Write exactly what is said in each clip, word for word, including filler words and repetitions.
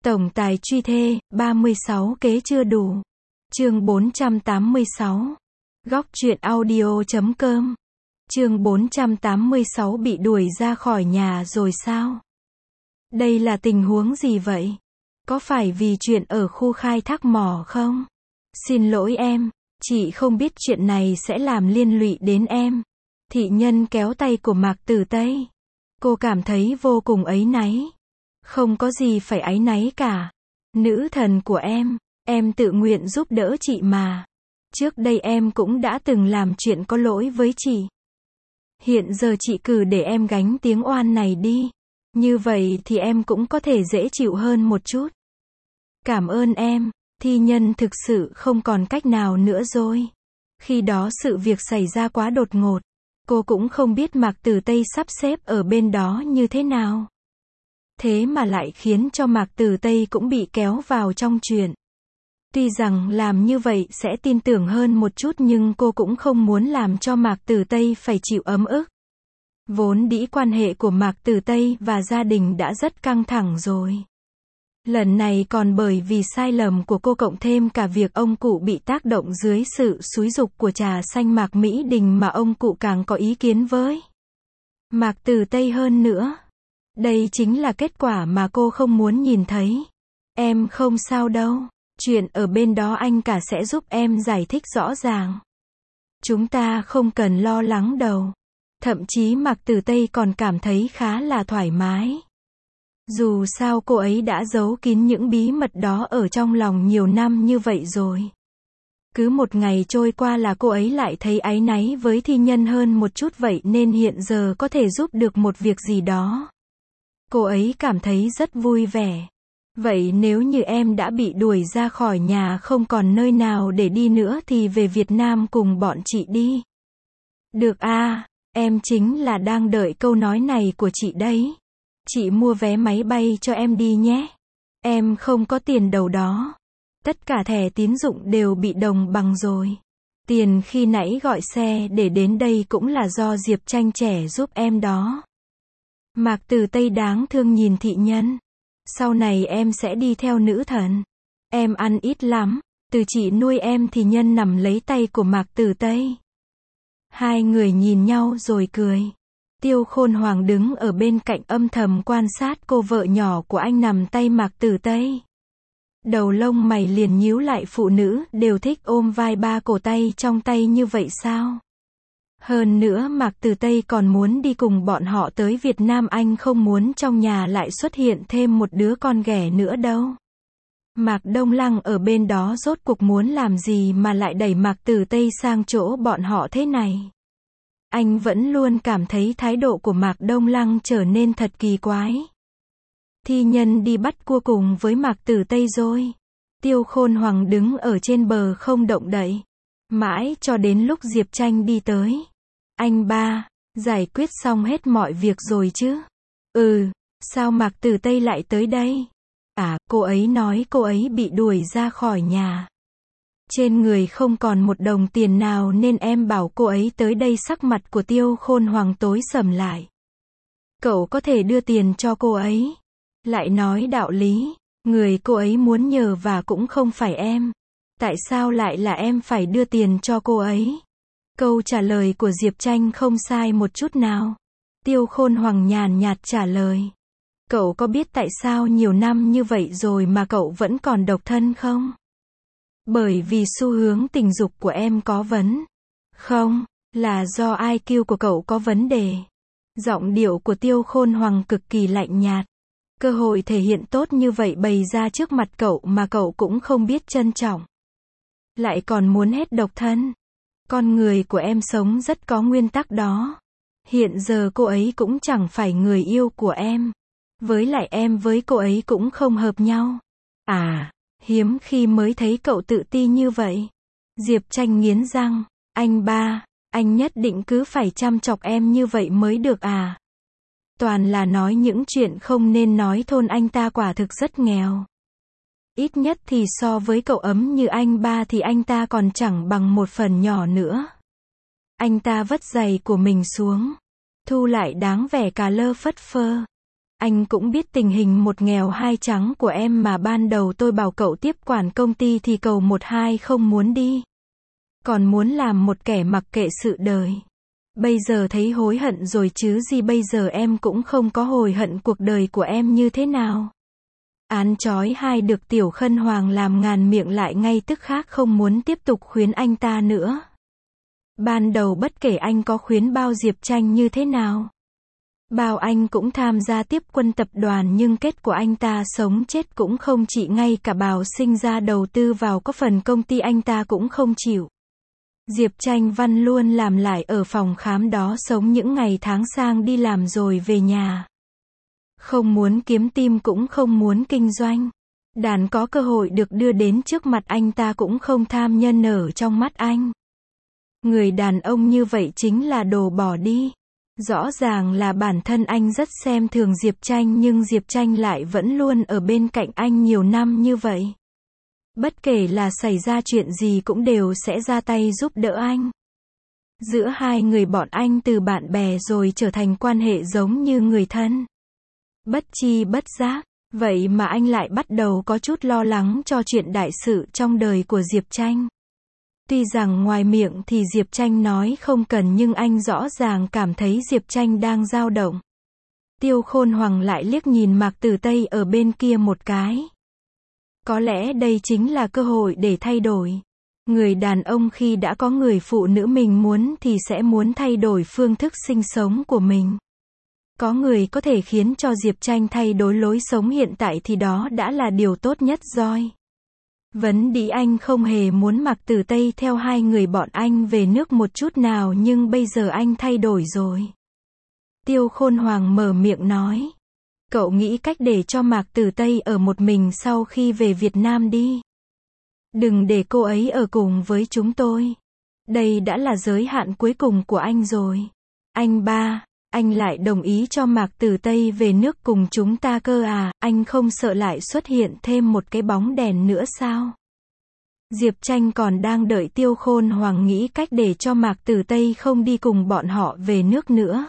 Tổng tài truy thê, ba mươi sáu kế chưa đủ. Chương bốn trăm tám mươi sáu. Góc truyện audio chấm com. Chương bốn trăm tám mươi sáu bị đuổi ra khỏi nhà rồi sao? Đây là tình huống gì vậy? Có phải vì chuyện ở khu khai thác mỏ không? Xin lỗi em, chị không biết chuyện này sẽ làm liên lụy đến em. Thị nhân kéo tay của Mạc Tử Tây. Cô cảm thấy vô cùng áy náy. Không có gì phải áy náy cả. Nữ thần của em, em tự nguyện giúp đỡ chị mà. Trước đây em cũng đã từng làm chuyện có lỗi với chị. Hiện giờ chị cứ để em gánh tiếng oan này đi. Như vậy thì em cũng có thể dễ chịu hơn một chút. Cảm ơn em, thi nhân thực sự không còn cách nào nữa rồi. Khi đó sự việc xảy ra quá đột ngột. Cô cũng không biết Mạc Tử Tây sắp xếp ở bên đó như thế nào. Thế mà lại khiến cho Mạc Tử Tây cũng bị kéo vào trong chuyện. Tuy rằng làm như vậy sẽ tin tưởng hơn một chút nhưng cô cũng không muốn làm cho Mạc Tử Tây phải chịu ấm ức. Vốn dĩ quan hệ của Mạc Tử Tây và gia đình đã rất căng thẳng rồi. Lần này còn bởi vì sai lầm của cô cộng thêm cả việc ông cụ bị tác động dưới sự xúi giục của trà xanh Mạc Mỹ Đình mà ông cụ càng có ý kiến với Mạc Tử Tây hơn nữa. Đây chính là kết quả mà cô không muốn nhìn thấy. Em không sao đâu. Chuyện ở bên đó anh cả sẽ giúp em giải thích rõ ràng. Chúng ta không cần lo lắng đâu. Thậm chí Mạc Tử Tây còn cảm thấy khá là thoải mái. Dù sao cô ấy đã giấu kín những bí mật đó ở trong lòng nhiều năm như vậy rồi. Cứ một ngày trôi qua là cô ấy lại thấy áy náy với thi nhân hơn một chút vậy nên hiện giờ có thể giúp được một việc gì đó. Cô ấy cảm thấy rất vui vẻ. Vậy nếu như em đã bị đuổi ra khỏi nhà không còn nơi nào để đi nữa thì về Việt Nam cùng bọn chị đi. Được à, em chính là đang đợi câu nói này của chị đấy. Chị mua vé máy bay cho em đi nhé. Em không có tiền đâu đó. Tất cả thẻ tín dụng đều bị đồng bằng rồi. Tiền khi nãy gọi xe để đến đây cũng là do Diệp Tranh trẻ giúp em đó. Mạc Tử Tây đáng thương nhìn thị nhân. Sau này em sẽ đi theo nữ thần. Em ăn ít lắm. Từ chị nuôi em thì nhân nằm lấy tay của Mạc Tử Tây. Hai người nhìn nhau rồi cười. Tiêu Khôn Hoàng đứng ở bên cạnh âm thầm quan sát cô vợ nhỏ của anh nằm tay Mạc Tử Tây. Đầu lông mày liền nhíu lại, phụ nữ đều thích ôm vai ba cổ tay trong tay như vậy sao? Hơn nữa Mạc Tử Tây còn muốn đi cùng bọn họ tới Việt Nam, anh không muốn trong nhà lại xuất hiện thêm một đứa con ghẻ nữa đâu. Mạc Đông Lăng ở bên đó rốt cuộc muốn làm gì mà lại đẩy Mạc Tử Tây sang chỗ bọn họ thế này? Anh vẫn luôn cảm thấy thái độ của Mạc Đông Lăng trở nên thật kỳ quái. Thi nhân đi bắt cua cùng với Mạc Tử Tây rồi. Tiêu Khôn Hoàng đứng ở trên bờ không động đậy. Mãi cho đến lúc Diệp Tranh đi tới. Anh ba, giải quyết xong hết mọi việc rồi chứ? Ừ, sao Mạc Tử Tây lại tới đây? À, cô ấy nói cô ấy bị đuổi ra khỏi nhà. Trên người không còn một đồng tiền nào nên em bảo cô ấy tới đây. Sắc mặt của Tiêu Khôn Hoàng tối sầm lại. Cậu có thể đưa tiền cho cô ấy. Lại nói đạo lý, người cô ấy muốn nhờ và cũng không phải em. Tại sao lại là em phải đưa tiền cho cô ấy? Câu trả lời của Diệp Tranh không sai một chút nào. Tiêu Khôn Hoàng nhàn nhạt trả lời. Cậu có biết tại sao nhiều năm như vậy rồi mà cậu vẫn còn độc thân không? Bởi vì xu hướng tình dục của em có vấn. Không, là do i kiu của cậu có vấn đề. Giọng điệu của Tiêu Khôn Hoàng cực kỳ lạnh nhạt. Cơ hội thể hiện tốt như vậy bày ra trước mặt cậu mà cậu cũng không biết trân trọng. Lại còn muốn hết độc thân. Con người của em sống rất có nguyên tắc đó. Hiện giờ cô ấy cũng chẳng phải người yêu của em. Với lại em với cô ấy cũng không hợp nhau. À, hiếm khi mới thấy cậu tự ti như vậy. Diệp Tranh nghiến răng. Anh ba, anh nhất định cứ phải chăm chọc em như vậy mới được à? Toàn là nói những chuyện không nên nói. Thôn anh ta quả thực rất nghèo. Ít nhất thì so với cậu ấm như anh ba thì anh ta còn chẳng bằng một phần nhỏ nữa. Anh ta vất giày của mình xuống. Thu lại đáng vẻ cà lơ phất phơ. Anh cũng biết tình hình một nghèo hai trắng của em mà ban đầu tôi bảo cậu tiếp quản công ty thì cậu một hai không muốn đi. Còn muốn làm một kẻ mặc kệ sự đời. Bây giờ thấy hối hận rồi chứ gì, bây giờ em cũng không có hối hận cuộc đời của em như thế nào. Án chói hai được Tiểu Khân Hoàng làm ngàn miệng lại ngay tức khắc không muốn tiếp tục khuyến anh ta nữa. Ban đầu bất kể anh có khuyến bao Diệp Tranh như thế nào, bao anh cũng tham gia tiếp quân tập đoàn, nhưng kết của anh ta sống chết cũng không chỉ, ngay cả bảo sinh ra đầu tư vào có phần công ty anh ta cũng không chịu. Diệp Tranh Văn luôn làm lại ở phòng khám đó sống những ngày tháng sang đi làm rồi về nhà. Không muốn kiếm tim cũng không muốn kinh doanh. Đàn có cơ hội được đưa đến trước mặt anh ta cũng không tham nhân ở trong mắt anh. Người đàn ông như vậy chính là đồ bỏ đi. Rõ ràng là bản thân anh rất xem thường Diệp Tranh, nhưng Diệp Tranh lại vẫn luôn ở bên cạnh anh nhiều năm như vậy. Bất kể là xảy ra chuyện gì cũng đều sẽ ra tay giúp đỡ anh. Giữa hai người bọn anh từ bạn bè rồi trở thành quan hệ giống như người thân. Bất chi bất giác, vậy mà anh lại bắt đầu có chút lo lắng cho chuyện đại sự trong đời của Diệp Tranh. Tuy rằng ngoài miệng thì Diệp Tranh nói không cần, nhưng anh rõ ràng cảm thấy Diệp Tranh đang dao động. Tiêu Khôn Hoàng lại liếc nhìn Mạc Tử Tây ở bên kia một cái. Có lẽ đây chính là cơ hội để thay đổi. Người đàn ông khi đã có người phụ nữ mình muốn thì sẽ muốn thay đổi phương thức sinh sống của mình. Có người có thể khiến cho Diệp Tranh thay đổi lối sống hiện tại thì đó đã là điều tốt nhất rồi. Vấn đi anh không hề muốn Mạc Tử Tây theo hai người bọn anh về nước một chút nào, nhưng bây giờ anh thay đổi rồi. Tiêu Khôn Hoàng mở miệng nói. Cậu nghĩ cách để cho Mạc Tử Tây ở một mình sau khi về Việt Nam đi. Đừng để cô ấy ở cùng với chúng tôi. Đây đã là giới hạn cuối cùng của anh rồi. Anh ba, anh lại đồng ý cho Mạc Tử Tây về nước cùng chúng ta cơ à, anh không sợ lại xuất hiện thêm một cái bóng đèn nữa sao? Diệp Tranh còn đang đợi Tiêu Khôn Hoàng nghĩ cách để cho Mạc Tử Tây không đi cùng bọn họ về nước nữa.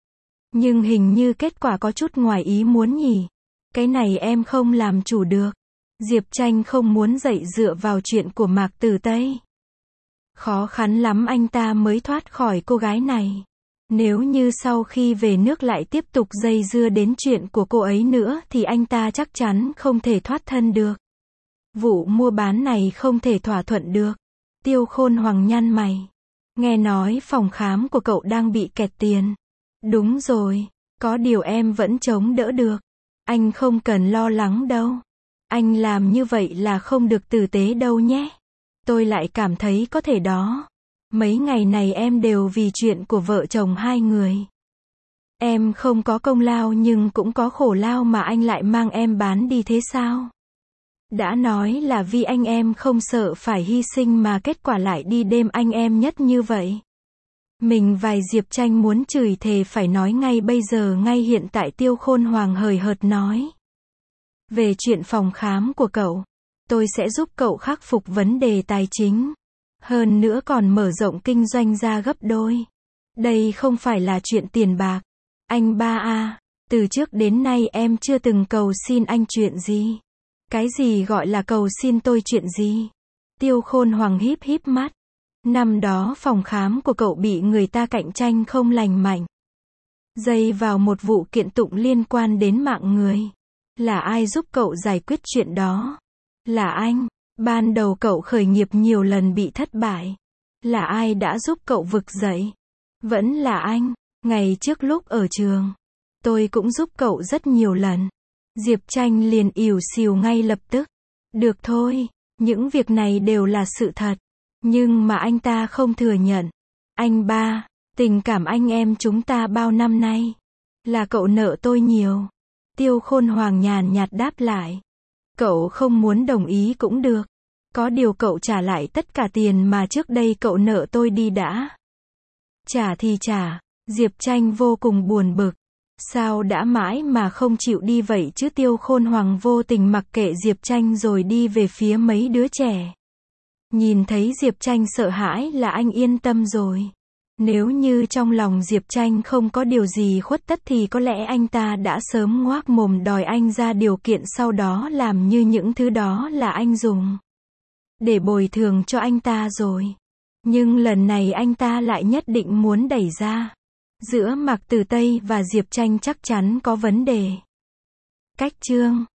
Nhưng hình như kết quả có chút ngoài ý muốn nhỉ. Cái này em không làm chủ được. Diệp Tranh không muốn dậy dựa vào chuyện của Mạc Tử Tây. Khó khăn lắm anh ta mới thoát khỏi cô gái này. Nếu như sau khi về nước lại tiếp tục dây dưa đến chuyện của cô ấy nữa thì anh ta chắc chắn không thể thoát thân được. Vụ mua bán này không thể thỏa thuận được. Tiêu Khôn Hoàng nhăn mày. Nghe nói phòng khám của cậu đang bị kẹt tiền. Đúng rồi, có điều em vẫn chống đỡ được. Anh không cần lo lắng đâu. Anh làm như vậy là không được tử tế đâu nhé. Tôi lại cảm thấy có thể đó. Mấy ngày này em đều vì chuyện của vợ chồng hai người. Em không có công lao nhưng cũng có khổ lao mà anh lại mang em bán đi thế sao? Đã nói là vì anh em không sợ phải hy sinh mà kết quả lại đi đêm anh em nhất như vậy. Mình vài Diệp Tranh muốn chửi thề phải nói ngay bây giờ, ngay hiện tại. Tiêu Khôn Hoàng hời hợt nói. Về chuyện phòng khám của cậu, tôi sẽ giúp cậu khắc phục vấn đề tài chính. Hơn nữa còn mở rộng kinh doanh ra gấp đôi. Đây không phải là chuyện tiền bạc. Anh ba à, từ trước đến nay em chưa từng cầu xin anh chuyện gì. Cái gì gọi là cầu xin tôi chuyện gì? Tiêu Khôn Hoàng híp híp mắt. Năm đó phòng khám của cậu bị người ta cạnh tranh không lành mạnh. Dây vào một vụ kiện tụng liên quan đến mạng người. Là ai giúp cậu giải quyết chuyện đó? Là anh. Ban đầu cậu khởi nghiệp nhiều lần bị thất bại. Là ai đã giúp cậu vực dậy? Vẫn là anh. Ngày trước lúc ở trường, tôi cũng giúp cậu rất nhiều lần. Diệp Tranh liền ỉu xìu ngay lập tức. Được thôi, những việc này đều là sự thật. Nhưng mà anh ta không thừa nhận. Anh ba, tình cảm anh em chúng ta bao năm nay, là cậu nợ tôi nhiều. Tiêu Khôn Hoàng nhàn nhạt đáp lại. Cậu không muốn đồng ý cũng được. Có điều cậu trả lại tất cả tiền mà trước đây cậu nợ tôi đi đã. Trả thì trả. Diệp Tranh vô cùng buồn bực. Sao đã mãi mà không chịu đi vậy chứ? Tiêu Khôn Hoàng vô tình mặc kệ Diệp Tranh rồi đi về phía mấy đứa trẻ. Nhìn thấy Diệp Tranh sợ hãi là anh yên tâm rồi. Nếu như trong lòng Diệp Tranh không có điều gì khuất tất thì có lẽ anh ta đã sớm ngoác mồm đòi anh ra điều kiện, sau đó làm như những thứ đó là anh dùng để bồi thường cho anh ta rồi. Nhưng lần này anh ta lại nhất định muốn đẩy ra. Giữa Mạc Tử Tây và Diệp Tranh chắc chắn có vấn đề. Cách chương